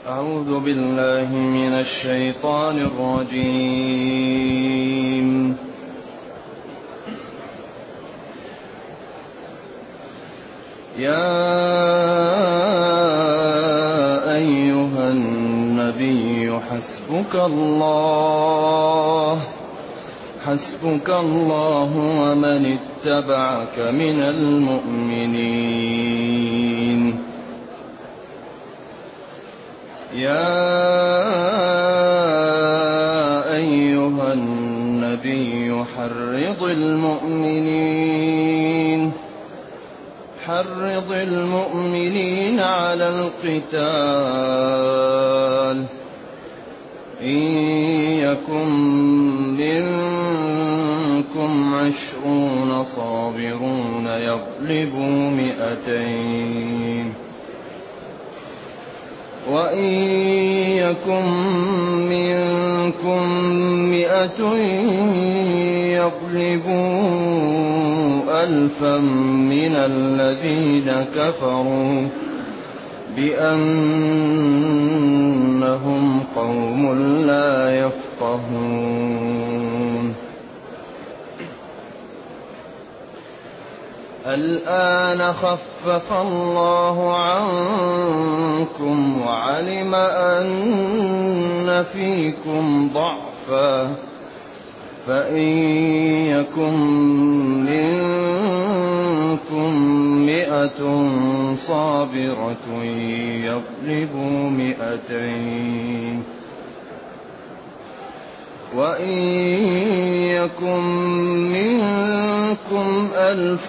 أعوذ بالله من الشيطان الرجيم. يا أيها النبي حسبك الله ومن اتبعك من المؤمنين. يا أيها النبي حرض المؤمنين على القتال، إن يكن منكم 20 صابرون يغلبوا 200، وإن يكن منكم 100 يغلبوا 1000 من الذين كفروا بأنهم قوم لا يفقهون. الآن خفف الله عنكم وعلم أن فيكم ضعفا، فإن يكن منكم 100 صابرة يغلبوا 200، وإن يكن منكم 1000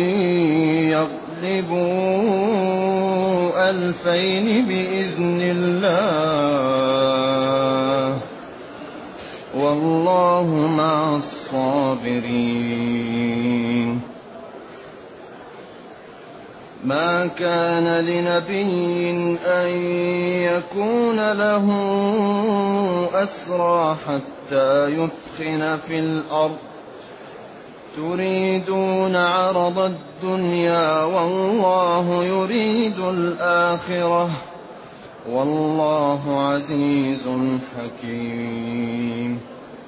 يغلبوا 2000 بإذن الله، والله مع الصابرين. ما كان لنبي أن يكون له أسرى حتى يثخن في الأرض، تريدون عرض الدنيا والله يريد الآخرة، والله عزيز حكيم.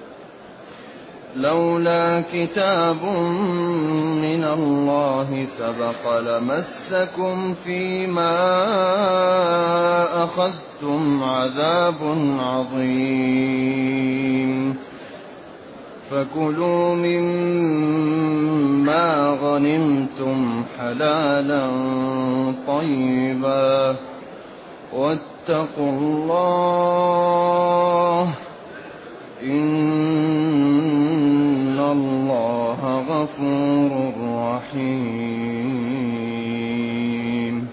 لولا كتاب من الله سبق لمسكم فيما أخذتم عذاب عظيم، فكلوا مما غنمتم حلالا طيبا واتقوا الله، إن الله غفور رحيم.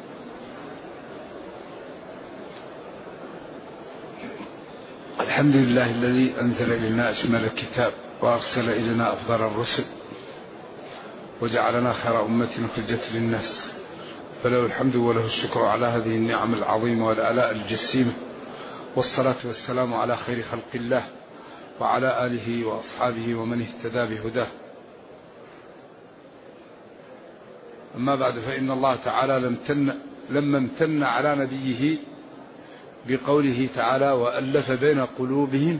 الحمد لله الذي أنزل إلينا أشمل الكتاب وأرسل إلينا أفضل الرسل وجعلنا خير أمة أخرجت للناس، فله الحمد وله الشكر على هذه النعم العظيمة والآلاء الجسيمة، والصلاة والسلام على خير خلق الله وعلى آله وأصحابه ومن اهتدى بهداه. أما بعد، فإن الله تعالى لما امتن على نبيه بقوله تعالى: وألف بين قلوبهم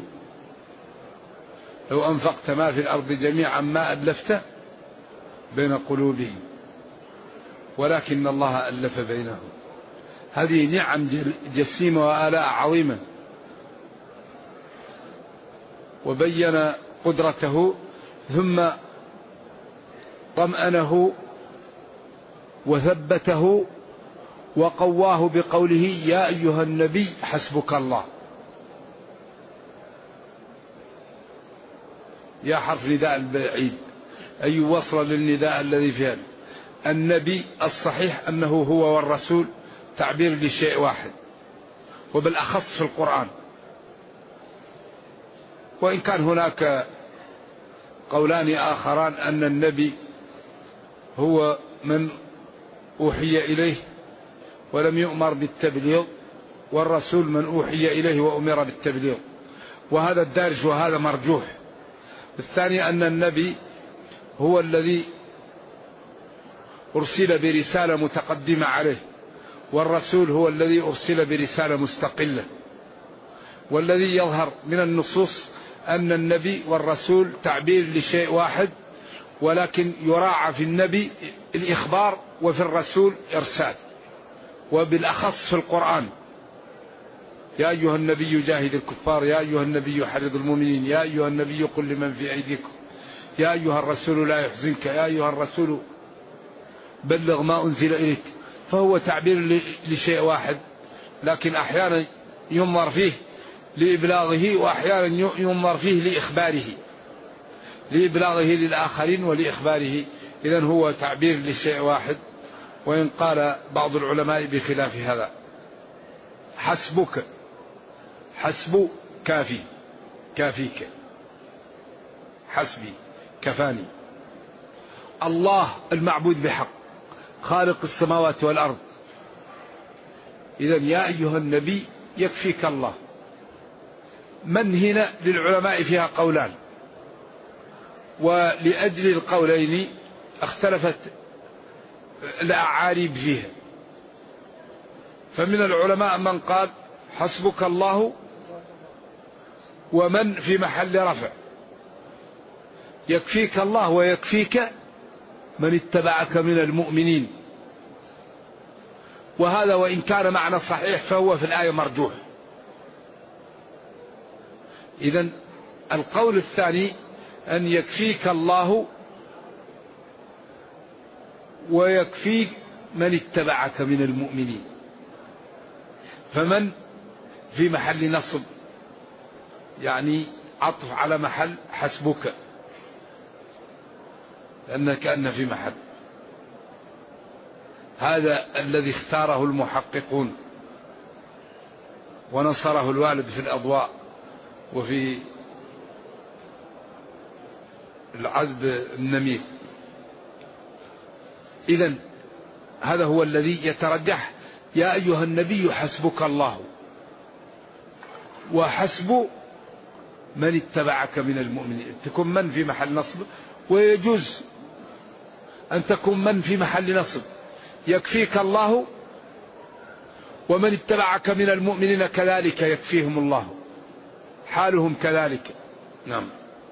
لو أنفقت ما في الأرض جميعا ما ألفت بين قلوبهم ولكن الله ألف بينهم. هذه نعم جسيمة وآلاء عظيمة، وبين قدرته ثم طمأنه وثبته وقواه بقوله: يا أيها النبي حسبك الله. يا حرف نداء البعيد، أي وصل للنداء الذي فيها. النبي الصحيح أنه هو والرسول تعبير لشيء واحد، وبالأخص في القرآن، وإن كان هناك قولان آخران أن النبي هو من أوحي إليه ولم يؤمر بالتبليغ، والرسول من أوحي إليه وأمر بالتبليغ، وهذا الدارج وهذا مرجوح. الثاني أن النبي هو الذي أرسل برسالة متقدمة عليه، والرسول هو الذي أرسل برسالة مستقلة. والذي يظهر من النصوص أن النبي والرسول تعبير لشيء واحد، ولكن يراعى في النبي الإخبار وفي الرسول إرسال، وبالأخص في القرآن: يا أيها النبي جاهد الكفار، يا أيها النبي حرض المؤمنين، يا أيها النبي قل لمن في أيديكم، يا أيها الرسول لا يحزنك، يا أيها الرسول بلغ ما أنزل إليك. فهو تعبير لشيء واحد، لكن أحيانا ينظر فيه لإبلاغه، وأحيانا ينظر فيه لإخباره، لإبلاغه للآخرين ولإخباره. إذن هو تعبير لشيء واحد، وإن قال بعض العلماء بخلاف هذا. حسبك، حسب كافي، كافيك، حسبي كفاني. الله المعبود بحق، خالق السماوات والأرض. إذن يا أيها النبي يكفيك الله. من هنا للعلماء فيها قولان، ولأجل القولين اختلفت الأعاريب فيها. فمن العلماء من قال حسبك الله، ومن في محل رفع، يكفيك الله ويكفيك من اتبعك من المؤمنين. وهذا وإن كان معنى صحيح فهو في الآية مرجوح. إذن القول الثاني أن يكفيك الله ويكفيك من اتبعك من المؤمنين. فمن في محل نصب، يعني عطف على محل حسبك، كأن في محل. هذا الذي اختاره المحققون ونصره الوالد في الأضواء وفي العذب النمير. إذن هذا هو الذي يترجح: يا أيها النبي حسبك الله، وحسب من اتبعك من المؤمنين. تكون من في محل نصب، ويجوز أن تكون من في محل نصب. يكفيك الله ومن اتبعك من المؤمنين كذلك يكفيهم الله، حالهم كذلك. نعم.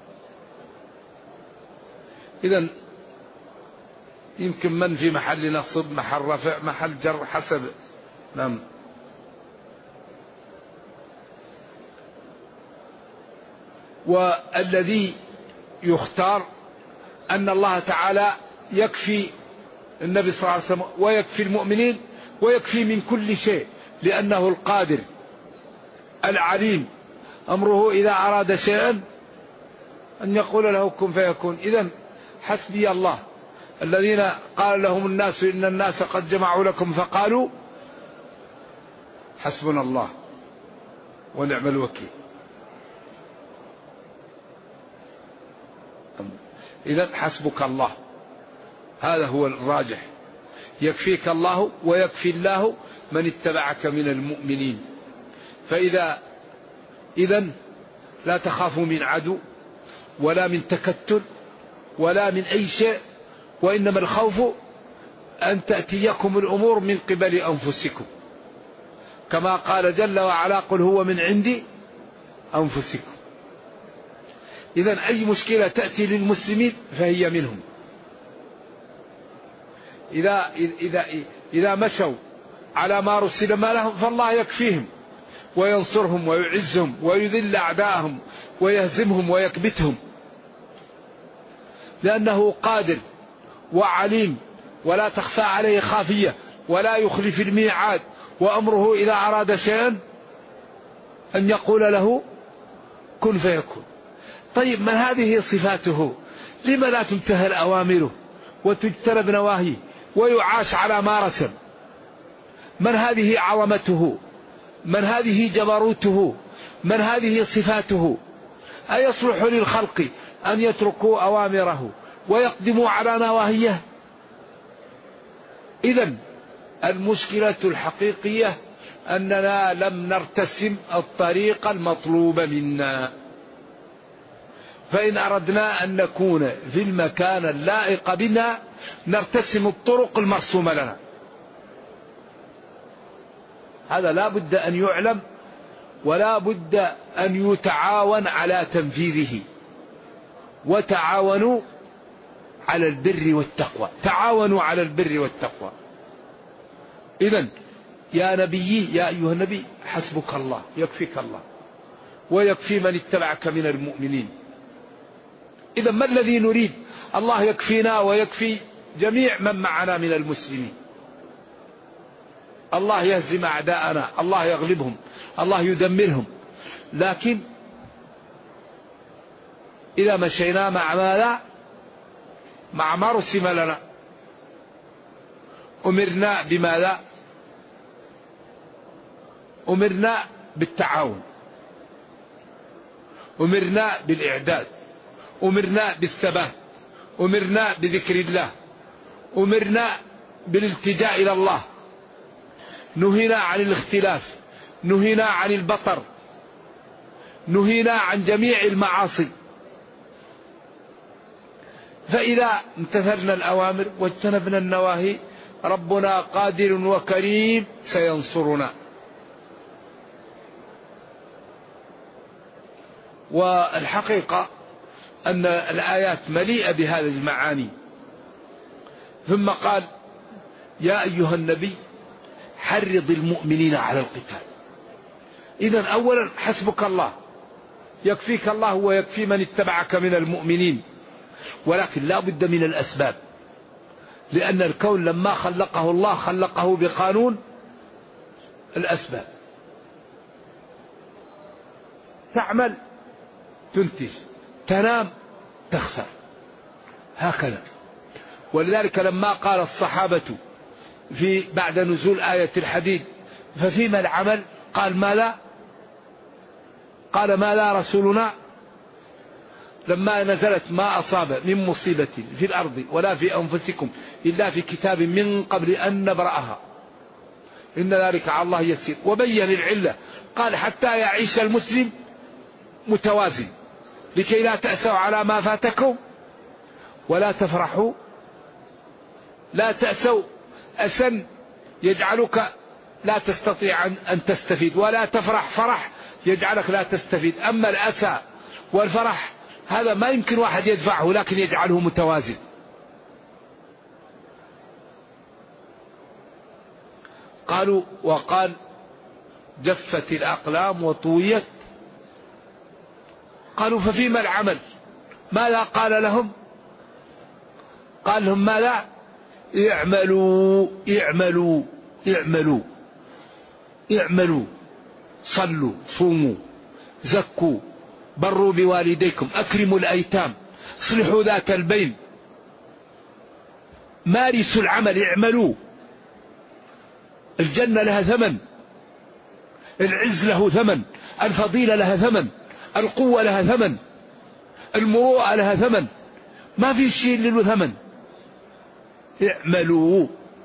إذن يمكن من في محل نصب، محل رفع، محل جر، حسب. نعم. والذي يختار أن الله تعالى يكفي النبي صلى الله عليه وسلم ويكفي المؤمنين ويكفي من كل شيء، لأنه القادر العليم، أمره إذا أراد شيئا أن يقول له كن فيكون. إذن حسبي الله. الذين قال لهم الناس إن الناس قد جمعوا لكم فقالوا حسبنا الله ونعم الوكيل. إذن حسبك الله، هذا هو الراجح. يكفيك الله ويكفي الله من اتبعك من المؤمنين. إذن لا تخافوا من عدو ولا من تكتل ولا من أي شيء، وإنما الخوف أن تأتيكم الأمور من قبل أنفسكم، كما قال جل وعلا: قل هو من عند أنفسكم. إذن أي مشكلة تأتي للمسلمين فهي منهم. إذا مشوا على ما رسل ما لهم فالله يكفيهم وينصرهم ويعزهم ويذل أعداءهم ويهزمهم ويكبتهم، لأنه قادر وعليم ولا تخفى عليه خافية ولا يخلف الميعاد، وأمره إذا أراد شيئا أن يقول له كن فيكون. طيب، من هذه صفاته لما لا تنتهى أوامره وتجتنب نواهيه ويعاش على ما رسم؟ من هذه عظمته؟ من هذه جبروته؟ من هذه صفاته؟ أيصلح للخلق أن يتركوا أوامره ويقدموا على نواهيه؟ إذن المشكلة الحقيقية أننا لم نرتسم الطريق المطلوب منا. فإن أردنا أن نكون في المكان اللائق بنا نرتسم الطرق المرسومة لنا. هذا لا بد أن يعلم، ولا بد أن يتعاون على تنفيذه. وتعاونوا على البر والتقوى، تعاونوا على البر والتقوى. إذن يا نبي، يا أيها النبي، حسبك الله، يكفيك الله ويكفي من اتبعك من المؤمنين. إذن ما الذي نريد؟ الله يكفينا ويكفي جميع من معنا من المسلمين. الله يهزم أعداءنا، الله يغلبهم، الله يدمرهم. لكن إذا مشينا مع ماذا؟ مع ما رسم لنا. أمرنا بماذا؟ أمرنا بالتعاون، أمرنا بالإعداد، أمرنا بالثبات، أمرنا بذكر الله، أمرنا بالالتجاء إلى الله، نهينا عن الاختلاف، نهينا عن البطر، نهينا عن جميع المعاصي. فإذا امتثلنا الأوامر واجتنبنا النواهي ربنا قادر وكريم سينصرنا. والحقيقة أن الآيات مليئة بهذه المعاني. ثم قال يا أيها النبي حرض المؤمنين على القتال. إذن أولا حسبك الله، يكفيك الله ويكفي من اتبعك من المؤمنين. ولكن لا بد من الأسباب، لأن الكون لما خلقه الله خلقه بقانون الأسباب. تعمل تنتج، تنام تخسر، هكذا. ولذلك لما قال الصحابة في بعد نزول آية الحديد ففيما العمل؟ قال ما لا، قال ما لا رسولنا لما نزلت ما أصاب من مصيبة في الأرض ولا في أنفسكم إلا في كتاب من قبل أن نبرأها إن ذلك على الله يسير. وبين العلة، قال حتى يعيش المسلم متوازن لكي لا تأسوا على ما فاتكم ولا تفرحوا. لا تأسوا أسن يجعلك لا تستطيع أن تستفيد، ولا تفرح فرح يجعلك لا تستفيد. أما الأسى والفرح هذا ما يمكن واحد يدفعه، لكن يجعله متوازن. قالوا وقال جفت الأقلام وطويت. قالوا ففيما العمل؟ ماذا قال لهم؟ قال لهم ماذا؟ اعملوا اعملوا اعملوا اعملوا، صلوا صوموا زكوا بروا بوالديكم أكرموا الأيتام اصلحوا ذات البين، مارسوا العمل، اعملوا. الجنة لها ثمن، العز له ثمن، الفضيلة لها ثمن، القوة لها ثمن، المروءة لها ثمن، ما في شيء له ثمن. اعملوا.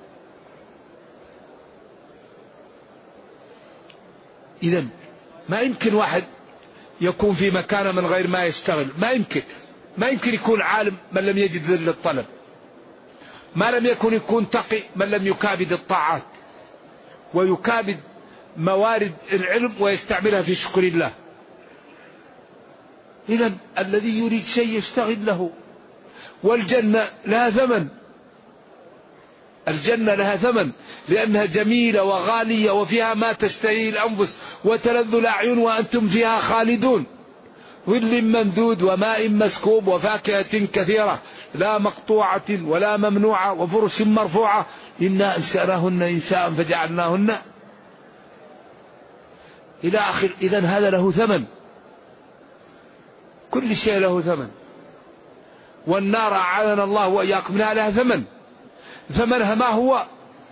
إذن ما يمكن واحد يكون في مكانه من غير ما يشتغل، ما يمكن يكون عالم من لم يجد ذل الطلب، ما لم يكون تقي من لم يكابد الطاعات ويكابد موارد العلم ويستعملها في شكر الله. إذن الذي يريد شيء يشتغل له. والجنة لها ثمن، الجنة لها ثمن لأنها جميلة وغالية وفيها ما تشتهي الأنفس وتلذ الأعين وأنتم فيها خالدون، ظل ممدود وماء مسكوب وفاكهة كثيرة لا مقطوعة ولا ممنوعة وفرش مرفوعة إنا أنشأناهن إنشاء فجعلناهن إلى آخر. إذن هذا له ثمن، كل شيء له ثمن. والنار أعاذنا الله وإياكم منها لها ثمن، ثمنها ما هو؟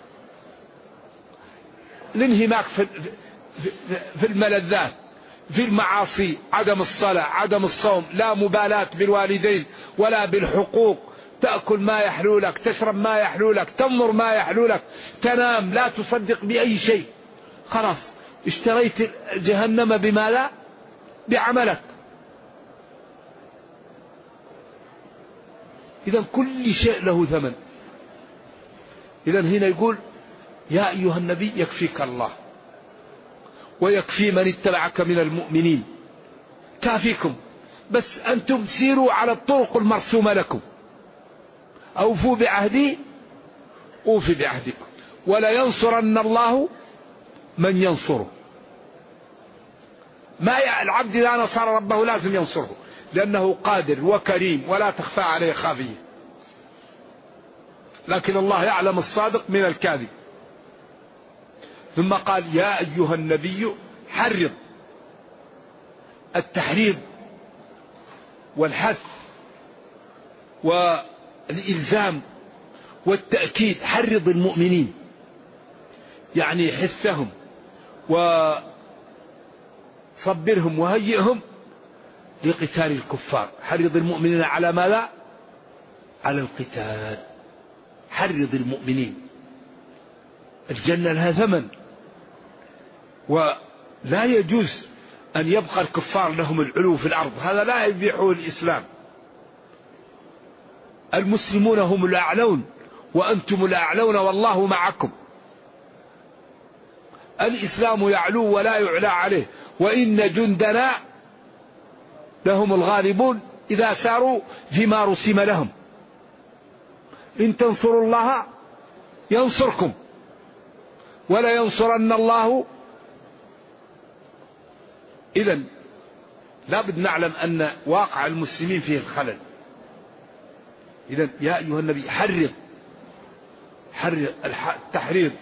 الانهماك في الملذات، في المعاصي، عدم الصلاة، عدم الصوم، لا مبالاة بالوالدين ولا بالحقوق، تأكل ما يحلو لك، تشرب ما يحلو لك، تنظر ما يحلو لك، تنام، لا تصدق بأي شيء. خلاص اشتريت جهنم بماذا؟ بعملك. إذن كل شيء له ثمن. إذن هنا يقول يا أيها النبي يكفيك الله ويكفي من اتبعك من المؤمنين، كافيكم، بس أنتم سيروا على الطرق المرسومة لكم، أوفوا بعهدي أوفي بعهدكم، ولا ينصرن الله من ينصره. ما العبد إذا نصر ربه لازم ينصره، لأنه قادر وكريم ولا تخفى عليه خافية، لكن الله يعلم الصادق من الكاذب. ثم قال يا أيها النبي حرض، التحريض والحث والإلزام والتأكيد، حرض المؤمنين يعني حثهم وصبرهم وهيئهم لقتال الكفار. حرض المؤمنين على ماذا؟ على القتال. حرض المؤمنين، الجنة لها ثمن، ولا يجوز أن يبقى الكفار لهم العلو في الأرض، هذا لا يبيحه الإسلام. المسلمون هم الأعلون وأنتم الأعلون والله معكم. الإسلام يعلو ولا يعلى عليه، وإن جندنا لهم الغالبون إذا ساروا فيما رسم لهم. إن تنصروا الله ينصركم ولا ينصرن الله. إذن لابد نعلم أن واقع المسلمين فيه الخلل. إذن يا أيها النبي حرض التحريض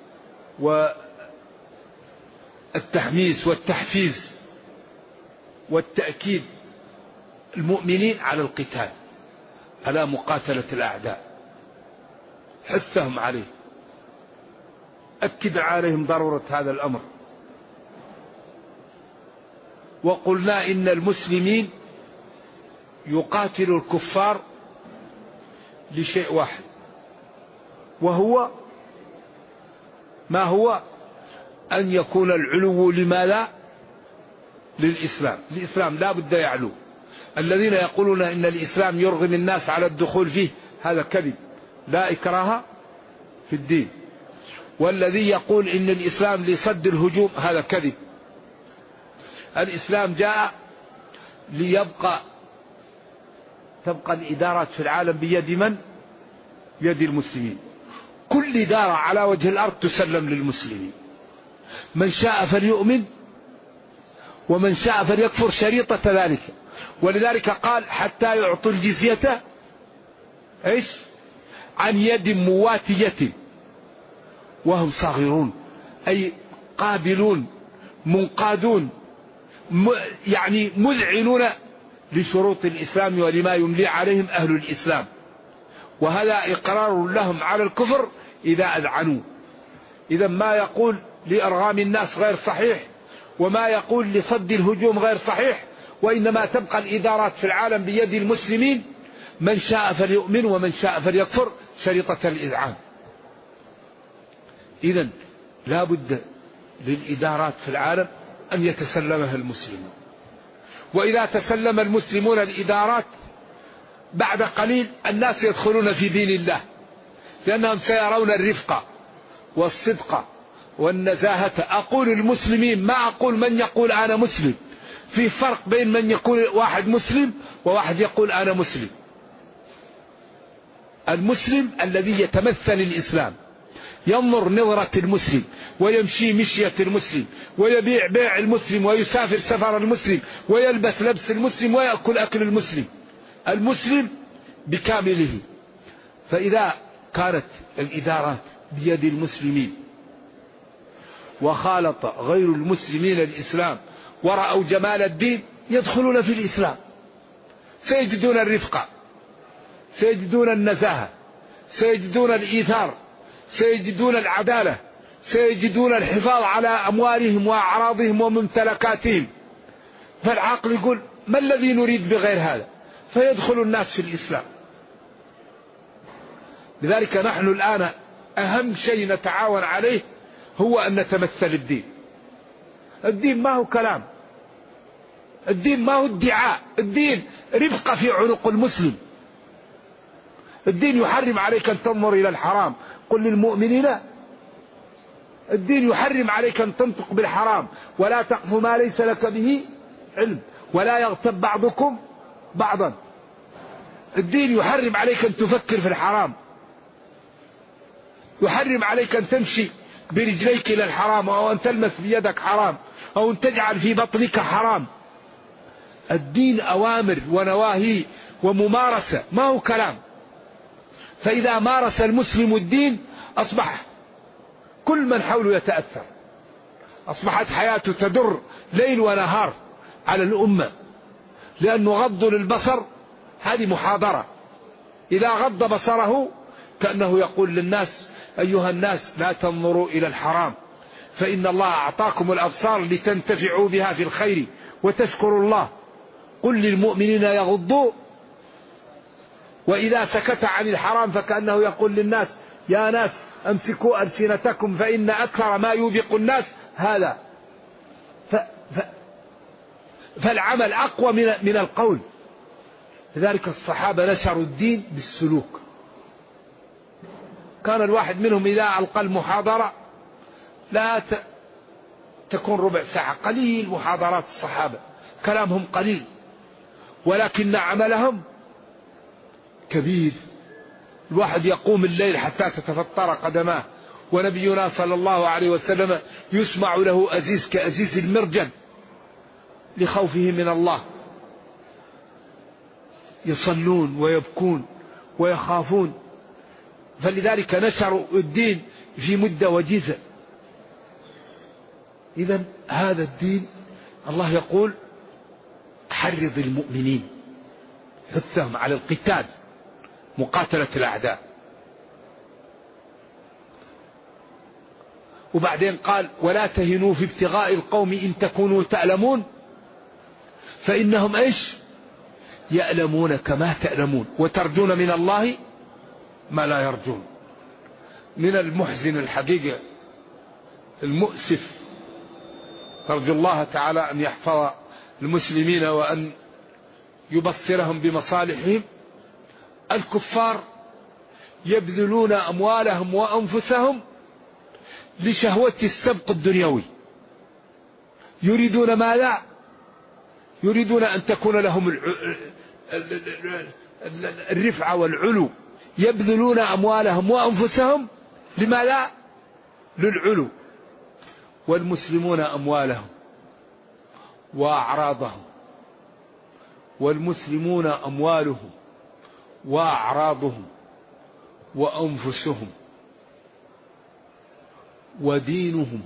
والتحميس والتحفيز والتأكيد المؤمنين على القتال، على مقاتلة الأعداء، حثهم عليه، أكد عليهم ضرورة هذا الأمر. وقلنا إن المسلمين يقاتلوا الكفار لشيء واحد، وهو ما هو؟ أن يكون العلو لماذا؟ للإسلام. الإسلام لا بد يعلو. الذين يقولون إن الإسلام يرغم الناس على الدخول فيه هذا كذب، لا إكراه في الدين. والذي يقول إن الإسلام لصد الهجوم هذا كذب. الإسلام جاء تبقى الإدارات في العالم بيد من؟ بيد المسلمين. كل إدارة على وجه الأرض تسلم للمسلمين، من شاء فليؤمن ومن شاء فليكفر، شريطة ذلك. ولذلك قال حتى يعطوا الجزية ايش؟ عن يد مواتية وهم صاغرون، أي قابلون منقادون، يعني مذعنون لشروط الإسلام ولما يملي عليهم أهل الإسلام. وهذا إقرار لهم على الكفر إذا أذعنوا. إذا ما يقول لإرغام الناس غير صحيح، وما يقول لصد الهجوم غير صحيح، وإنما تبقى الإدارات في العالم بيد المسلمين، من شاء فليؤمن ومن شاء فليكفر، شريطة الإذعان. إذن لا بد للإدارات في العالم أن يتسلمها المسلمون. وإذا تسلم المسلمون الإدارات بعد قليل الناس يدخلون في دين الله، لأنهم سيرون الرفق والصدق والنزاهة. أقول المسلمين، ما أقول من يقول أنا مسلم. في فرق بين من يقول واحد مسلم وواحد يقول أنا مسلم. المسلم الذي يتمثل الإسلام، ينظر نظرة المسلم، ويمشي مشية المسلم، ويبيع بيع المسلم، ويسافر سفر المسلم، ويلبس لبس المسلم، ويأكل أكل المسلم. المسلم بكامله. فإذا كانت الإدارات بيد المسلمين وخالط غير المسلمين الإسلام ورأوا جمال الدين، يدخلون في الإسلام، سيجدون الرفقة، سيجدون النزاهة، سيجدون الإيثار، سيجدون العدالة، سيجدون الحفاظ على أموالهم وأعراضهم وممتلكاتهم. فالعقل يقول ما الذي نريد بغير هذا؟ فيدخل الناس في الإسلام. لذلك نحن الآن أهم شيء نتعاون عليه هو أن نتمثل الدين. الدين ما هو كلام، الدين ما هو ادعاء، الدين رفقة في عنق المسلم. الدين يحرم عليك أن تنظر إلى الحرام. قل للمؤمنين الدين يحرم عليك أن تنطق بالحرام، ولا تقف ما ليس لك به علم، ولا يغتب بعضكم بعضا. الدين يحرم عليك أن تفكر في الحرام، يحرم عليك أن تمشي برجليك إلى الحرام، أو أن تلمس بيدك حرام، أو أن تجعل في بطنك حرام. الدين أوامر ونواهي وممارسة، ما هو كلام. فإذا مارس المسلم الدين أصبح كل من حوله يتأثر، أصبحت حياته تدر ليل ونهار على الأمة، لأنه غض للبصر. هذه محاضرة، إذا غض بصره كأنه يقول للناس: أيها الناس لا تنظروا إلى الحرام، فإن الله أعطاكم الأبصار لتنتفعوا بها في الخير وتشكروا الله. قل للمؤمنين يغضوا. وإذا سكت عن الحرام فكأنه يقول للناس: يا ناس أمسكوا ألسنتكم فإن أكثر ما يوبق الناس هذا. فالعمل أقوى من القول. لذلك الصحابة نشروا الدين بالسلوك. كان الواحد منهم إذا ألقى المحاضرة لا تكون ربع ساعة، قليل محاضرات الصحابة، كلامهم قليل ولكن عملهم كبير. الواحد يقوم الليل حتى تتفطر قدماه، ونبينا صلى الله عليه وسلم يسمع له أزيز كأزيز المرجل لخوفه من الله. يصلون ويبكون ويخافون، فلذلك نشروا الدين في مدة وجيزة. إذا هذا الدين الله يقول: حرض المؤمنين، حثهم على القتال، مقاتلة الأعداء. وبعدين قال: ولا تهنوا في ابتغاء القوم إن تكونوا تألمون فإنهم إيش؟ يألمون كما تألمون وترجون من الله ما لا يرجون. من المحزن الحقيقة المؤسف، نرجو الله تعالى أن يحفظ المسلمين وأن يبصرهم بمصالحهم. الكفار يبذلون أموالهم وأنفسهم لشهوة السبق الدنيوي. يريدون ماذا؟ يريدون أن تكون لهم الرفعة والعلو. يبذلون أموالهم وأنفسهم لماذا؟ للعلو. والمسلمون أموالهم وأعراضهم، والمسلمون أموالهم وأعراضهم وأنفسهم ودينهم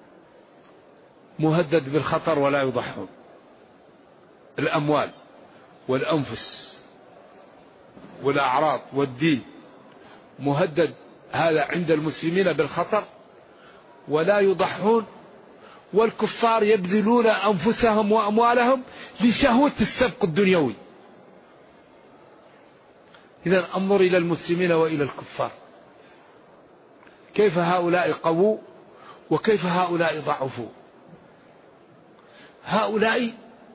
مهدد بالخطر ولا يضحون. الأموال والأنفس والأعراض والدين مهدد هذا عند المسلمين بالخطر ولا يضحون. والكفار يبذلون أنفسهم وأموالهم لشهوة السبق الدنيوي. إذن انظر إلى المسلمين وإلى الكفار، كيف هؤلاء قووا وكيف هؤلاء ضعفوا. هؤلاء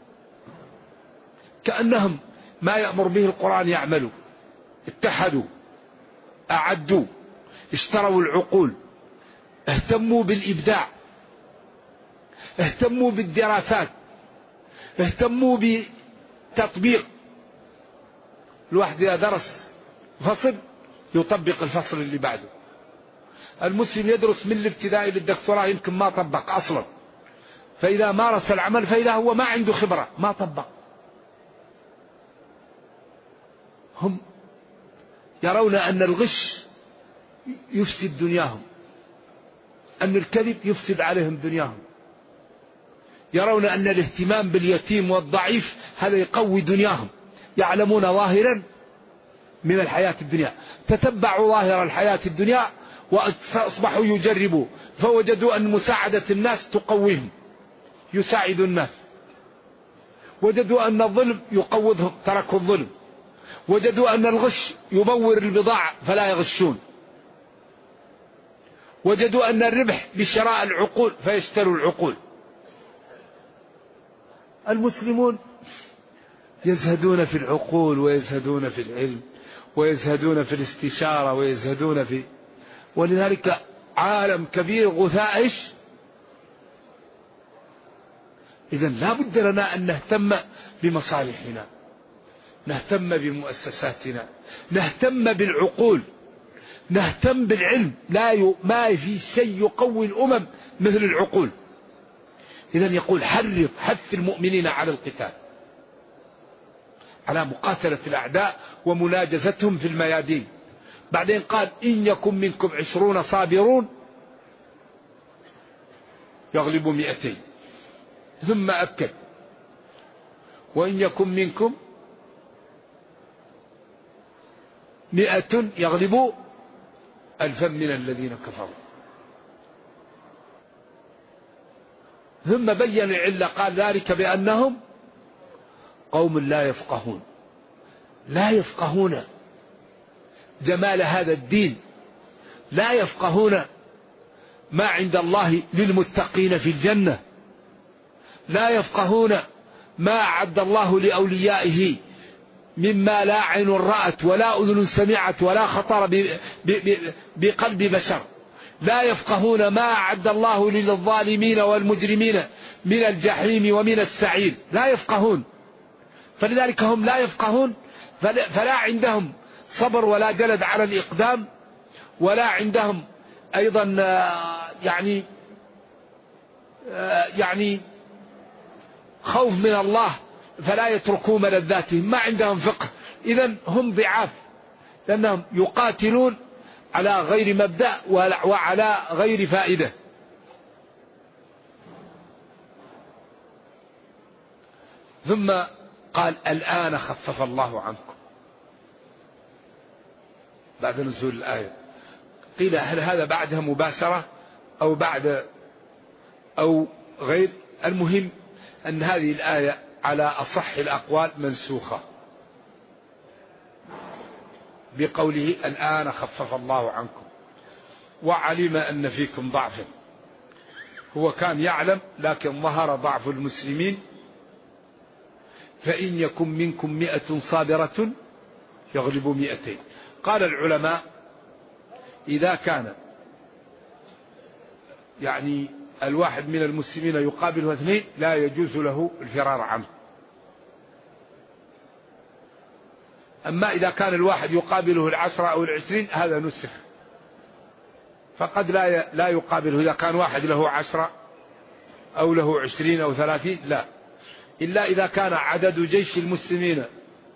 كأنهم ما يأمر به القرآن يعملوا، اتحدوا، أعدوا، اشتروا العقول، اهتموا بالإبداع، اهتموا بالدراسات، اهتموا بتطبيق. الواحد إذا درس فصل يطبق الفصل اللي بعده. المسلم يدرس من الابتدائي للدكتوراه يمكن ما طبق أصلا، فإذا مارس العمل فإذا هو ما عنده خبرة ما طبق. هم يرون أن الغش يفسد دنياهم، أن الكذب يفسد عليهم دنياهم. يرون أن الاهتمام باليتيم والضعيف هذا يقوي دنياهم. يعلمون ظاهرا من الحياة الدنيا، تتبعوا ظاهر الحياة الدنيا وأصبحوا يجربوا، فوجدوا أن مساعدة الناس تقويهم، يساعد الناس. وجدوا أن الظلم يقوضهم، تركوا الظلم. وجدوا أن الغش يبور البضاعة فلا يغشون. وجدوا أن الربح بشراء العقول فيشتروا العقول. المسلمون يزهدون في العقول ويزهدون في العلم ويزهدون في الاستشارة ويزهدون في، ولذلك عالم كبير غثاء إيش. إذن لا بد لنا أن نهتم بمصالحنا، نهتم بمؤسساتنا، نهتم بالعقول، نهتم بالعلم. ما في شيء يقوي الأمم مثل العقول. إذن يقول حث المؤمنين على القتال، على مقاتلة الأعداء ومناجزتهم في الميادين. بعدين قال إن يكن منكم 20 صابرون يغلبوا 200. ثم أكد وإن يكن منكم 100 يغلبوا 1000 من الذين كفروا. ثم بين العلة قال ذلك بأنهم قوم لا يفقهون، لا يفقهون جمال هذا الدين، لا يفقهون ما عند الله للمتقين في الجنة، لا يفقهون ما أعد الله لأوليائه مما لا عين رأت ولا أذن سمعت ولا خطر بقلب بشر، لا يفقهون ما أعد الله للظالمين والمجرمين من الجحيم ومن السعير، لا يفقهون. فلذلك هم لا يفقهون، فلا عندهم صبر ولا جلد على الإقدام، ولا عندهم أيضا يعني خوف من الله، فلا يتركوا ملذاتهم، ما عندهم فقه. إذن هم ضعاف، لأنهم يقاتلون على غير مبدأ وعلى غير فائدة. ثم قال الآن خفف الله عنكم بعد نزول الآية. قيل هل هذا بعدها مباشرة أو بعد أو غير؟ المهم أن هذه الآية على أصح الأقوال منسوخة بقوله الآن خفف الله عنكم وعلم أن فيكم ضعفا. هو كان يعلم، لكن ظهر ضعف المسلمين. فإن يكن منكم 100 صابرة يغلبوا 200. قال العلماء إذا كان يعني الواحد من المسلمين يقابله 2 لا يجوز له الفرار عنه. أما إذا كان الواحد يقابله 10 أو 20 هذا نسخ، فقد لا يقابله. إذا كان واحد له 10 أو له 20 أو 30 لا، إلا إذا كان عدد جيش المسلمين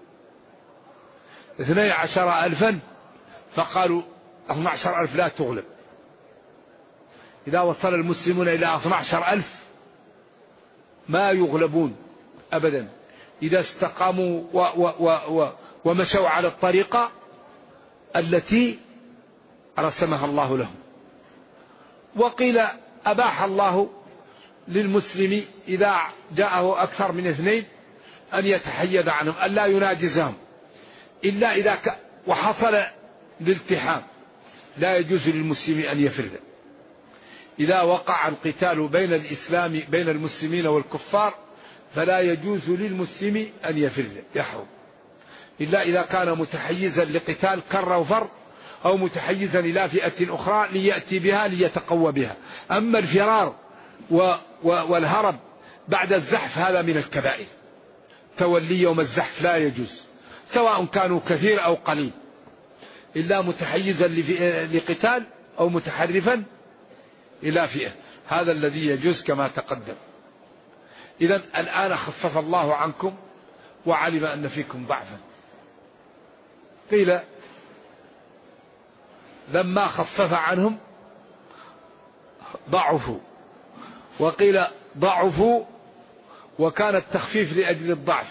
12,000 فقالوا 12,000 لا تغلب. إذا وصل المسلمون إلى 12,000 ما يغلبون أبدا، إذا استقاموا ومشوا على الطريقة التي رسمها الله لهم. وقيل أباح الله للمسلم إذا جاءه أكثر من 2 أن يتحيد عنهم، أن لا يناجزهم، إلا إذا وحصل الالتحام لا يجوز للمسلم أن يفر. إذا وقع القتال بين المسلمين والكفار فلا يجوز للمسلم أن يفر، يحرم، إلا إذا كان متحيزا لقتال كر وفر، أو متحيزا إلى فئة أخرى ليأتي بها ليتقوى بها. أما الفرار والهرب بعد الزحف هذا من الكبائر، تولي يوم الزحف لا يجوز، سواء كانوا كثير أو قليل، إلا متحيزا لقتال أو متحرفا إلى فئة، هذا الذي يجوز كما تقدم. إذن الآن خفف الله عنكم وعلم أن فيكم ضعفا. قيل لما خفف عنهم ضعفوا، وقيل ضعفوا وكان التخفيف لأجل الضعف.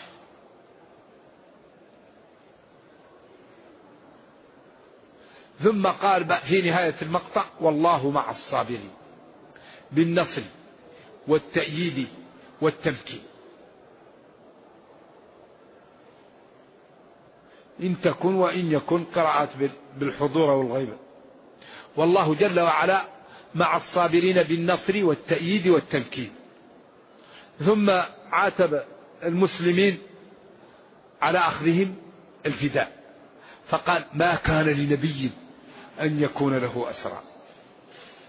ثم قال في نهاية المقطع والله مع الصابرين بالنصر والتأييد والتمكين. إن تكن وإن يكن قراءات بالحضور والغيبة. والله جل وعلا مع الصابرين بالنصر والتأييد والتمكين. ثم عاتب المسلمين على أخذهم الفداء، فقال ما كان لنبي أن يكون له أسرى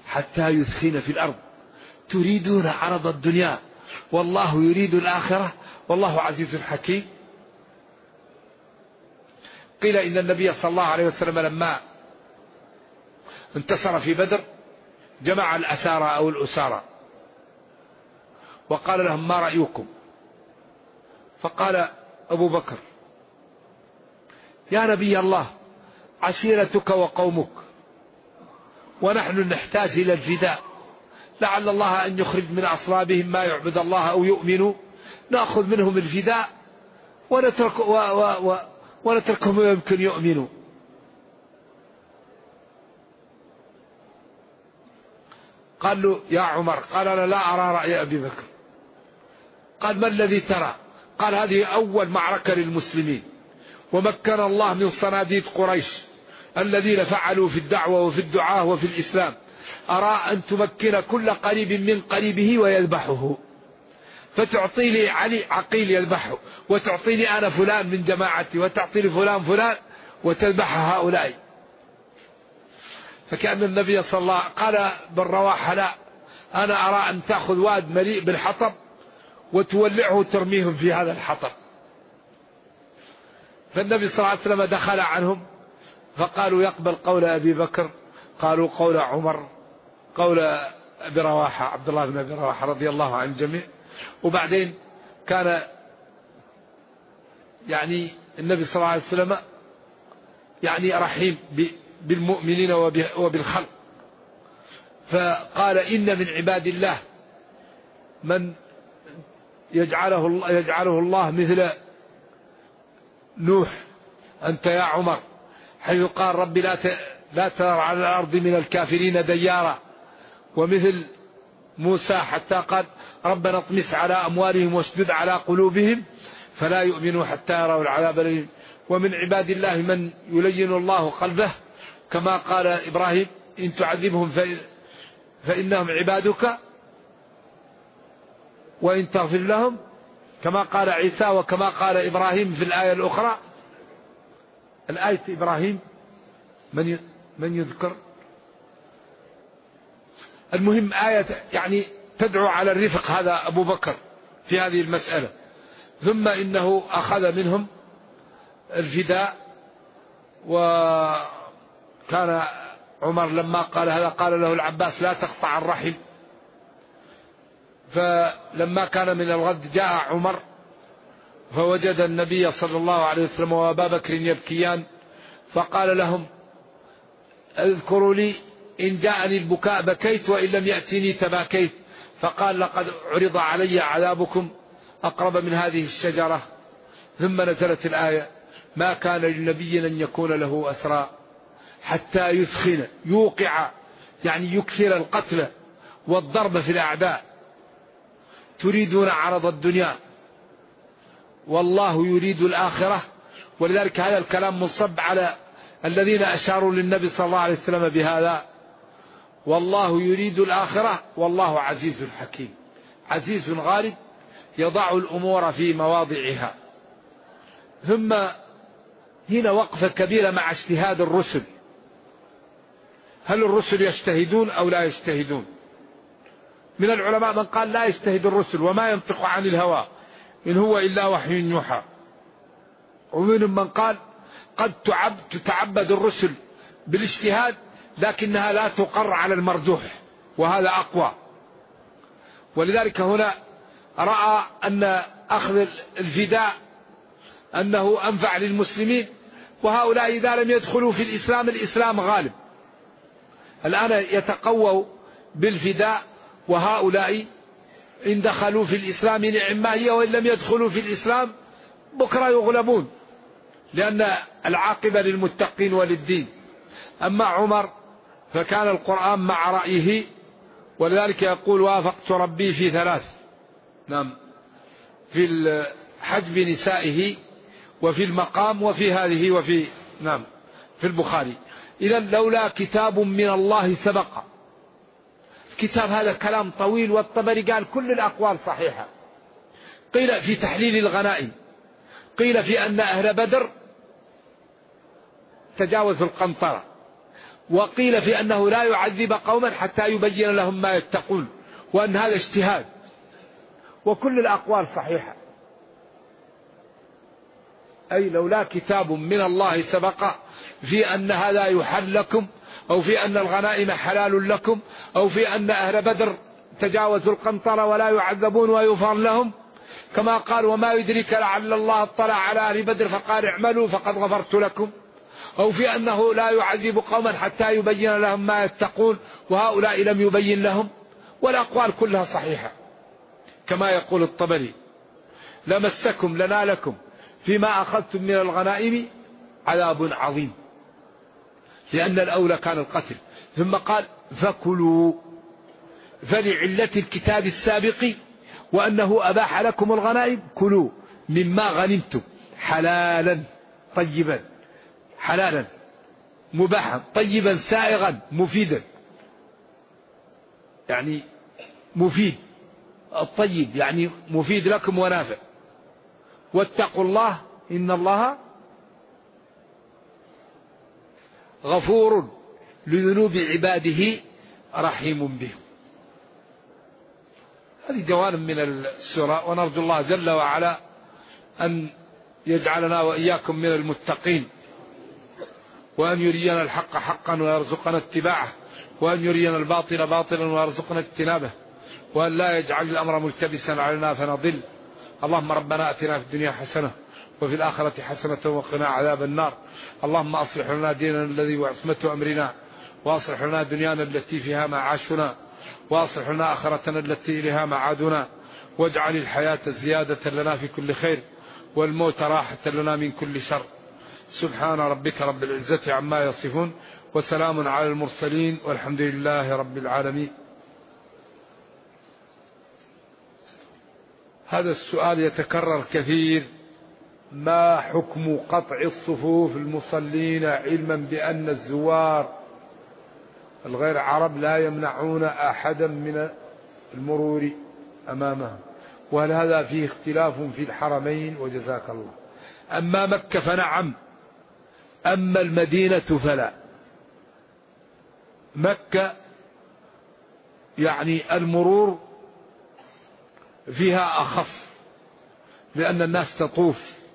حتى يثخن في الأرض تريدون عرض الدنيا والله يريد الآخرة والله عزيز حكيم. قيل إن النبي صلى الله عليه وسلم لما انتصر في بدر جمع الأسارى أو الأسارى وقال لهم ما رأيكم؟ فقال أبو بكر يا نبي الله عشيرتك وقومك ونحن نحتاج إلى الفداء، لعل الله أن يخرج من أصلابهم ما يعبد الله أو يؤمنوا، نأخذ منهم الفداء ونتركهم يمكن يؤمنوا. قال له يا عمر، قال أنا لا أرى رأي أبي بكر. قال ما الذي ترى؟ قال هذه أول معركة للمسلمين ومكن الله من صناديد قريش الذين فعلوا في الدعوة وفي الدعاء وفي الإسلام، أرى أن تمكن كل قريب من قريبه ويذبحه، فتعطي لي علي عقيل يذبحه وتعطيني أنا فلان من جماعتي وتعطي لي فلان فلان وتذبح هؤلاء. فكأن النبي صلى الله عليه وسلم قال بالرواحة لا، أنا أرى أن تأخذ واد مليء بالحطب وتولعه وترميهم في هذا الحطب. فالنبي صلى الله عليه وسلم دخل عنهم فقالوا يقبل قول أبي بكر، قالوا قول عمر، قول أبي رواحة عبد الله بن أبي رواحة رضي الله عن الجميع. وبعدين كان يعني النبي صلى الله عليه وسلم يعني رحيم بالمؤمنين وبالخلق، فقال إن من عباد الله من يجعله الله مثل نوح أنت يا عمر، حيث قال رب لا تذر على الأرض من الكافرين ديارا، ومثل موسى حتى قال ربنا اطمس على أموالهم واشدد على قلوبهم فلا يؤمنوا حتى يروا العذاب الأليم. ومن عباد الله من يلين الله قلبه كما قال إبراهيم إن تعذبهم فإنهم عبادك وإن تغفر لهم، كما قال عيسى وكما قال إبراهيم في الآية الأخرى. الآية إبراهيم من يذكر؟ المهم آية يعني تدعو على الرفق، هذا أبو بكر في هذه المسألة. ثم إنه أخذ منهم الفداء، وكان عمر لما قال هذا قال له العباس لا تقطع الرحم. فلما كان من الغد جاء عمر فوجد النبي صلى الله عليه وسلم وأبا بكر يبكيان، فقال لهم اذكروا لي إن جاءني البكاء بكيت وإن لم يأتني تباكيت. فقال لقد عرض علي عذابكم أقرب من هذه الشجرة. ثم نزلت الآية ما كان للنبي أن يكون له أسرى حتى يثخن، يوقع يعني يكثر القتل والضرب في الأعداء، تريدون عرض الدنيا والله يريد الآخرة. ولذلك هذا الكلام منصب على الذين أشاروا للنبي صلى الله عليه وسلم بهذا، والله يريد الآخرة والله عزيز حكيم، عزيز غالب يضع الأمور في مواضعها. ثم هنا وقفة كبيرة مع اجتهاد الرسل، هل الرسل يجتهدون أو لا يجتهدون؟ من العلماء من قال لا يجتهد الرسل وما ينطق عن الهوى إن هو إلا وحي يوحى، ومنهم من قال قد تتعبد الرسل بالاجتهاد لكنها لا تقر على المرجوح، وهذا أقوى. ولذلك هنا رأى أن أخذ الفداء أنه أنفع للمسلمين، وهؤلاء إذا لم يدخلوا في الإسلام الإسلام غالب. الآن يتقووا بالفداء، وهؤلاء إن دخلوا في الإسلام نعم ما هي، وإن لم يدخلوا في الإسلام بكرة يغلبون، لأن العاقبة للمتقين وللدين. أما عمر فكان القرآن مع رأيه، ولذلك يقول وافقت ربي في ثلاث، نعم، في حجب نسائه وفي المقام وفي هذه وفي نعم في البخاري. إذا لولا كتاب من الله سبق. الكتاب هذا كلام طويل، والطبري قال كل الأقوال صحيحة. قيل في تحليل الغنائم، قيل في أن أهل بدر تجاوزوا القنطرة، وقيل في أنه لا يعذب قوما حتى يبين لهم ما يتقون، وأن هذا اجتهاد، وكل الأقوال صحيحة. أي لولا كتاب من الله سبق في أن هذا يحل لكم، أو في أن الغنائم حلال لكم، أو في أن أهل بدر تجاوزوا القنطرة ولا يعذبون ويغفر لهم، كما قال وما يدرك لعل الله اطلع على أهل بدر فقال اعملوا فقد غفرت لكم، أو في أنه لا يعذب قوما حتى يبين لهم ما يتقون، وهؤلاء لم يبين لهم. والأقوال كلها صحيحة، كما يقول الطبري لمسكم لنالكم فيما أخذتم من الغنائم عذاب عظيم، لأن الأولى كان القتل. ثم قال فكلوا، فلعلة الكتاب السابق وأنه أباح لكم الغنائم كلوا مما غنمتم حلالا طيبا، حلالا مباحا طيبا سائغا مفيدا، يعني مفيد، الطيب يعني مفيد لكم ونافع. واتقوا الله إن الله غفور لذنوب عباده رحيم بهم. هذه جوانب من السورة، ونرجو الله جل وعلا أن يجعلنا وإياكم من المتقين، وأن يرينا الحق حقا ويرزقنا اتباعه، وأن يرينا الباطل باطلا ويرزقنا اجتنابه، وأن لا يجعل الأمر ملتبسا علينا فنضل. اللهم ربنا أتنا في الدنيا حسنة وفي الآخرة حسنة وقنا عذاب النار. اللهم أصلح لنا ديننا الذي هو عصمة أمرنا، وأصلح لنا دنيانا التي فيها معاشنا، وأصلح لنا آخرتنا التي إليها معادنا، واجعل الحياة زيادة لنا في كل خير، والموت راحة لنا من كل شر. سبحان ربك رب العزة عما يصفون، وسلام على المرسلين، والحمد لله رب العالمين. هذا السؤال يتكرر كثير: ما حكم قطع الصفوف المصلين علما بأن الزوار الغير عرب لا يمنعون أحدا من المرور أمامهم، وهل هذا فيه اختلاف في الحرمين؟ وجزاك الله. أما مكة فنعم، أما المدينة فلا. مكة يعني المرور فيها أخف، لأن الناس تطوف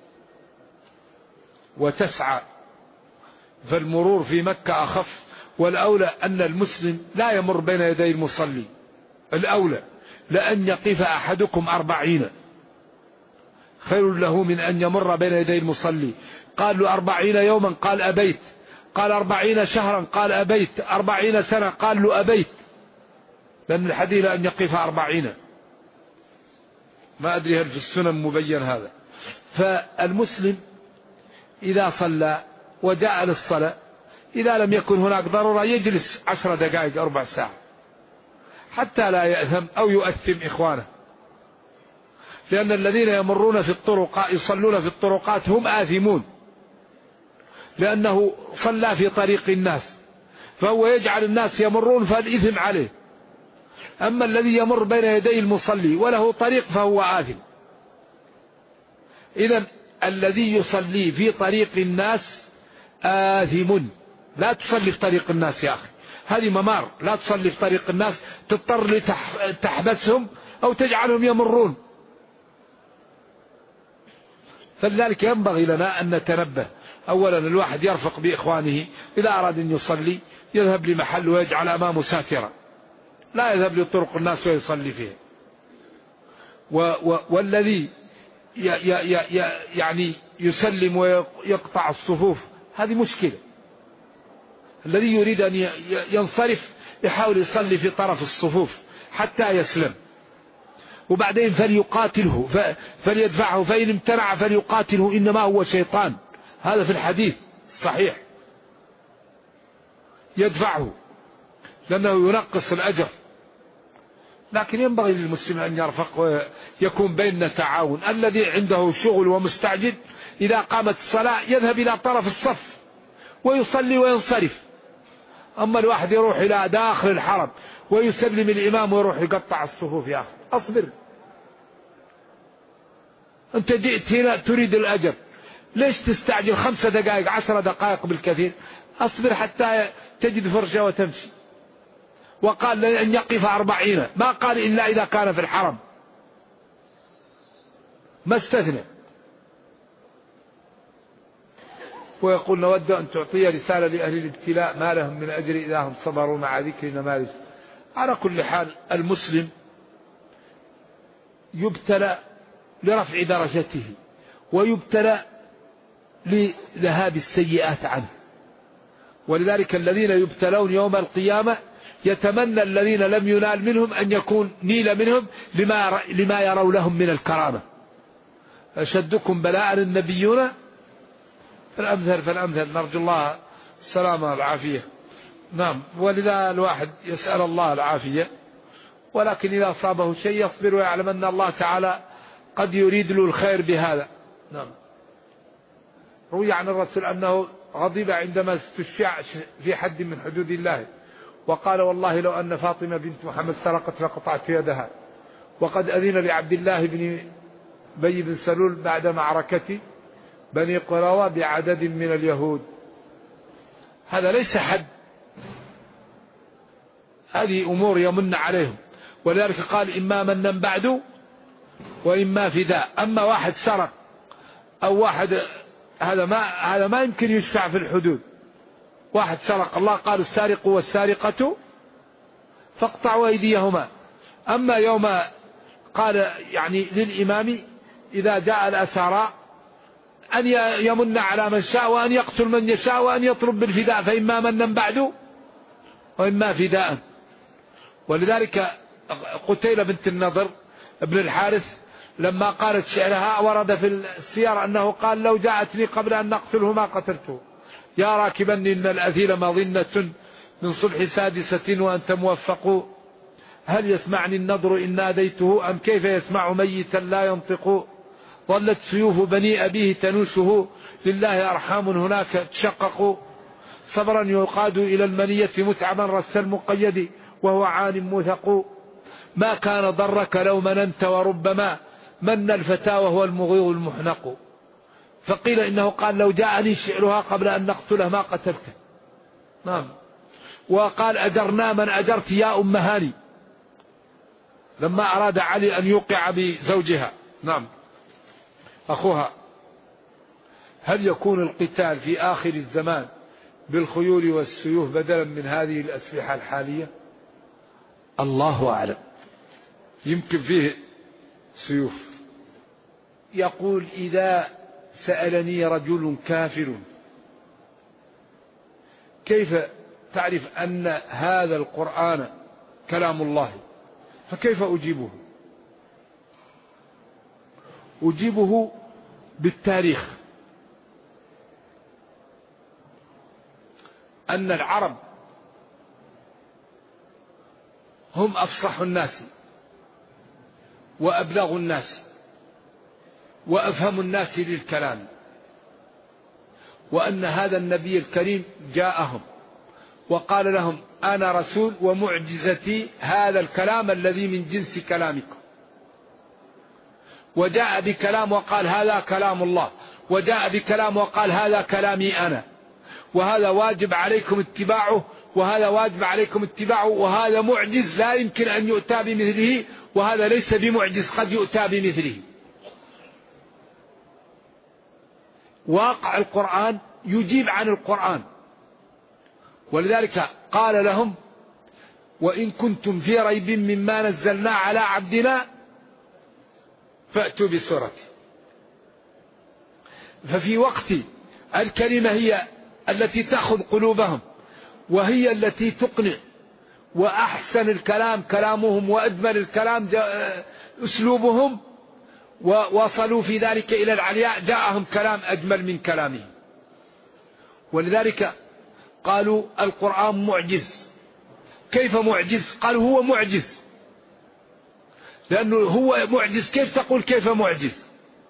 وتسعى، فالمرور في مكة أخف. والأولى أن المسلم لا يمر بين يدي المصلي، الأولى لأن يقف أحدكم 40 خير له من أن يمر بين يدي المصلي. قال له 40 يوما، قال أبيت. قال 40 شهرا، قال أبيت. 40 سنة، قال له أبيت، لأن الحديث لأن يقف 40. ما أدري هل في السنن مبين هذا. فالمسلم إذا صلى وجاء للصلاة، إذا لم يكن هناك ضرورة يجلس 10 دقائق 4 ساعة حتى لا يأثم أو يؤثم إخوانه، لأن الذين يمرون في الطرقات يصلون في الطرقات هم آثمون، لأنه صلى في طريق الناس، فهو يجعل الناس يمرون فالإثم عليه. أما الذي يمر بين يدي المصلي وله طريق فهو آثم. إذن الذي يصلي في طريق الناس آثم. لا تصلي في طريق الناس يا أخي، هذه ممار، لا تصلي في طريق الناس، تضطر لتحبسهم أو تجعلهم يمرون. فلذلك ينبغي لنا أن نتنبه. أولا الواحد يرفق بإخوانه، إذا أراد أن يصلي يذهب لمحل ويجعل أمامه ساترة، لا يذهب لطرق الناس ويصلي فيها. والذي يعني يسلم ويقطع الصفوف هذه مشكلة. الذي يريد أن ينصرف يحاول يصلي في طرف الصفوف حتى يسلم، وبعدين فليقاتله فليدفعه، فإن امتنع فليقاتله إنما هو شيطان. هذا في الحديث الصحيح، يدفعه لأنه ينقص الأجر. لكن ينبغي للمسلم أن يرفق ويكون بيننا تعاون. الذي عنده شغل ومستعجل إذا قامت الصلاة يذهب إلى طرف الصف ويصلي وينصرف. أما الواحد يروح إلى داخل الحرم ويسلم الإمام ويروح يقطع الصفوف، يا أخي أصبر، أنت جئت هنا تريد الأجر، ليش تستعجل 5 دقائق 10 دقائق بالكثير؟ أصبر حتى تجد فرشة وتمشي. وقال أن يقف 40، ما قال إلا إذا كان في الحرم، ما استثنى. ويقول نود أن تعطي رسالة لأهل الابتلاء ما لهم من أجر إذا هم صبروا مع ذكرنا ما لهم. على كل حال المسلم يبتلى لرفع درجته، ويبتلى لذهاب السيئات عنه. ولذلك الذين يبتلون يوم القيامة يتمنى الذين لم ينال منهم أن يكون نيل منهم لما يروا لهم من الكرامة. أشدكم بلاء النبيون فالأمثل نرجو الله السلامة والعافية. نعم. ولذا الواحد يسأل الله العافية، ولكن إذا أصابه شيء يصبر ويعلم أن الله تعالى قد يريد له الخير بهذا. نعم. روي عن الرسول أنه غضب عندما استشفع في حد من حدود الله، وقال والله لو أن فاطمة بنت محمد سرقت لقطعت يدها. وقد أذن لعبد الله بن أبي بن سلول بعد معركة بني قراوة بعدد من اليهود. هذا ليس حد، هذه أمور يمن عليهم. ولذلك قال إما منا بعد وإما فداء. أما واحد سرق أو واحد هذا ما يمكن يشفع في الحدود. واحد سرق، الله قال السارق والسارقة فاقطعوا أيديهما. أما يوم قال يعني للإمام إذا جاء الأسارى أن يمن على من شاء وأن يقتل من يشاء وأن يطلب بالفداء، فإما منا بعد وإما فداء. ولذلك قتيلة بنت النضر ابن الحارث لما قالت شعرها ورد في السير أنه قال لو جاءتني قبل أن نقتله ما قتلته، يا راكبا إن الأثيل مظنة من صلح سادسة وأنت موفق، هل يسمعني النضر إن ناديته أم كيف يسمع ميتا لا ينطق، ظلت سيوف بني أبيه تنوشه لله أرحام هناك تشقق، صبرا يقاد إلى المنية متعبا رس المقيد وهو عان موثق، ما كان ضرك لو مننت وربما من الفتى وهو المغيظ المحنق. فقيل إنه قال لو جاءني شعرها قبل أن نقتله ما قتلته. نعم. وقال أجرنا من أجرت يا أم هاني لما أراد علي أن يوقع بزوجها. نعم. أخوها، هل يكون القتال في آخر الزمان بالخيول والسيوف بدلا من هذه الأسلحة الحالية؟ الله أعلم، يمكن فيه سيوف. يقول إذا سألني رجل كافر كيف تعرف أن هذا القرآن كلام الله، فكيف أجيبه؟ أجيبه بالتاريخ، أن العرب هم أفصح الناس وأبلغ الناس وأفهم الناس للكلام، وأن هذا النبي الكريم جاءهم وقال لهم أنا رسول ومعجزتي هذا الكلام الذي من جنس كلامكم، وجاء بكلام وقال هذا كلام الله، وجاء بكلام وقال هذا كلامي أنا، وهذا واجب عليكم اتباعه وهذا واجب عليكم اتباعه، وهذا معجز لا يمكن أن يؤتى بمثله، وهذا ليس بمعجز قد يؤتى بمثله. واقع القرآن يجيب عن القرآن. ولذلك قال لهم وإن كنتم في ريب مما نزلنا على عبدنا فأتوا بسورة. ففي وقت الكلمة هي التي تأخذ قلوبهم وهي التي تقنع، وأحسن الكلام كلامهم وأجمل الكلام أسلوبهم، ووصلوا في ذلك إلى العلياء جاءهم كلام أجمل من كلامهم. ولذلك قالوا القرآن معجز. كيف معجز؟ قالوا هو معجز، لأنه هو معجز، كيف تقول كيف معجز؟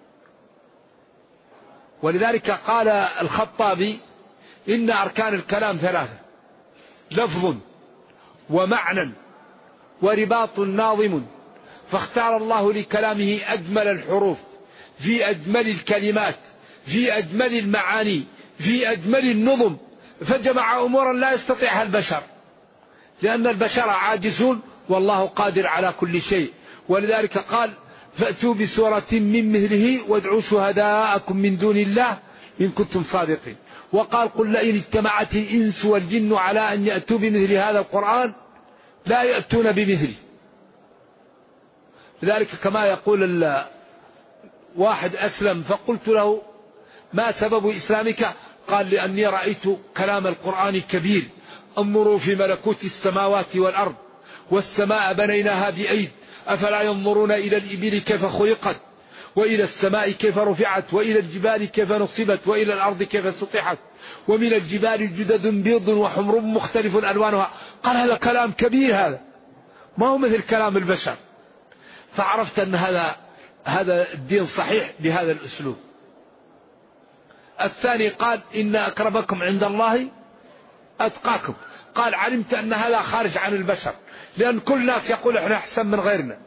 ولذلك قال الخطابي إن أركان الكلام ثلاثة: لفظ ومعنى ورباط ناظم، فاختار الله لكلامه أجمل الحروف في أجمل الكلمات في أجمل المعاني في أجمل النظم، فجمع أمورا لا يستطيعها البشر، لأن البشر عاجزون والله قادر على كل شيء. ولذلك قال فأتوا بسورة من مثله وادعوا شهداءكم من دون الله إن كنتم صادقين. وقال قل لئن اجتمعت الإنس والجن على أن يأتوا بمثل هذا القرآن لا يأتون بمثله. لذلك كما يقول واحد أسلم فقلت له ما سبب إسلامك؟ قال لأني رأيت كلام القرآن كبير، انظروا في ملكوت السماوات والأرض، والسماء بنيناها بأيد، أفلا ينظرون إلى الإبل كيف خلقت، وإلى السماء كيف رفعت، وإلى الجبال كيف نصبت، وإلى الأرض كيف سطحت، ومن الجبال جدد بيض وحمر مختلف ألوانها. قال هذا كلام كبير، هذا ما هو مثل كلام البشر. فعرفت أن هذا الدين صحيح بهذا الأسلوب. الثاني قال إن أكرمكم عند الله أتقاكم. قال علمت أن هذا خارج عن البشر، لأن كل الناس يقول احنا أحسن من غيرنا،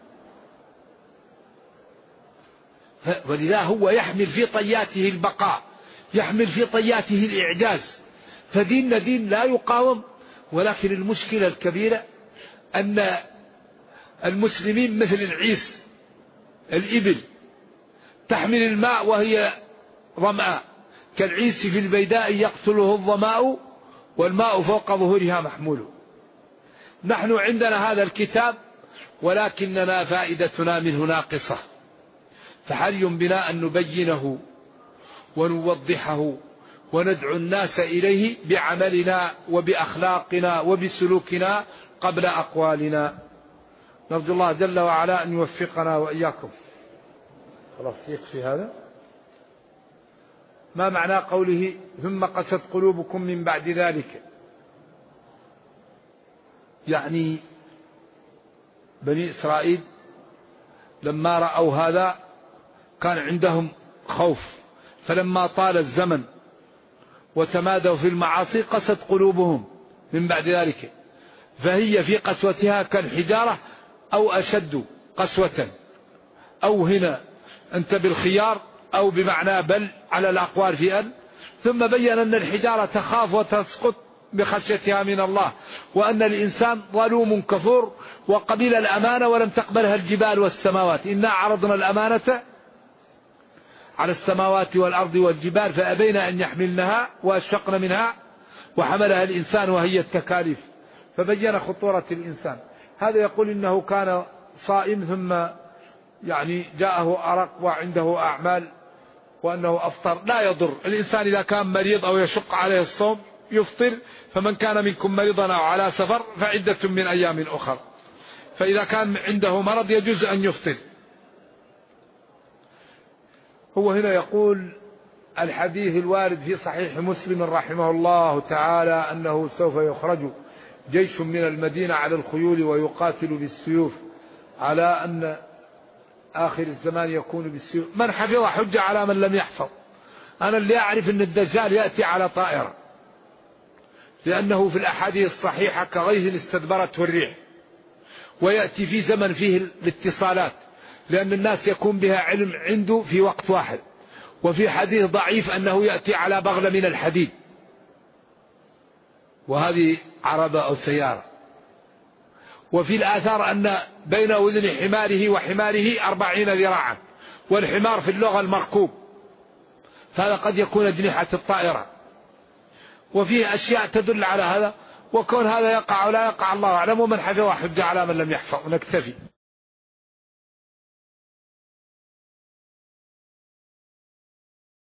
ولذا هو يحمل في طياته البقاء، يحمل في طياته الإعجاز. فديننا دين لا يقاوم. ولكن المشكلة الكبيرة أن المسلمين مثل العيس، الإبل تحمل الماء وهي ظمآن، كالعيس في البيداء يقتله الظماء والماء فوق ظهورها محمول. نحن عندنا هذا الكتاب ولكننا فائدتنا منه ناقصة، فحري بنا أن نبينه ونوضحه وندعو الناس إليه بعملنا وبأخلاقنا وبسلوكنا قبل أقوالنا. نرجو الله جل وعلا أن يوفقنا وإياكم. خلاص يكفي هذا. ما معنى قوله ثم قست قلوبكم من بعد ذلك؟ يعني بني إسرائيل لما رأوا هذا كان عندهم خوف، فلما طال الزمن وتمادوا في المعاصي قست قلوبهم من بعد ذلك، فهي في قسوتها كالحجارة أو أشد قسوة، أو هنا أنت بالخيار أو بمعنى بل على الأقوال في أن. ثم بين أن الحجارة تخاف وتسقط بخشيتها من الله، وأن الإنسان ظلوم كفور وقبل الأمانة ولم تقبلها الجبال والسماوات. إنا عرضنا الأمانة على السماوات والأرض والجبال فأبين أن يحملنها وأشفقن منها وحملها الإنسان وهي التكاليف. فبين خطورة الإنسان. هذا يقول إنه كان صائم ثم يعني جاءه أرق وعنده أعمال وأنه أفطر. لا يضر الإنسان إذا كان مريض أو يشق عليه الصوم يفطر، فمن كان منكم مريضا أو على سفر فعدة من أيام أخر. فإذا كان عنده مرض يجوز أن يفطر. هو هنا يقول الحديث الوارد في صحيح مسلم رحمه الله تعالى أنه سوف يخرج جيش من المدينة على الخيول ويقاتل بالسيوف، على أن آخر الزمان يكون بالسيوف. من حفظ حج على من لم يحفظ. أنا اللي أعرف أن الدجال يأتي على طائرة، لأنه في الأحاديث الصحيحة كغيث استدبرته الريح، ويأتي في زمن فيه الاتصالات، لأن الناس يكون بها علم عنده في وقت واحد. وفي حديث ضعيف أنه يأتي على بغلة من الحديد، وهذه عربة أو سيارة. وفي الآثار أن بين أذن حماره وحماره 40 ذراعا، والحمار في اللغة المركوب، فهذا قد يكون أجنحة الطائرة. وفيه أشياء تدل على هذا، وكون هذا يقع ولا يقع الله أعلم، ومن حفظ حج على من لم يحفظ. نكتفي.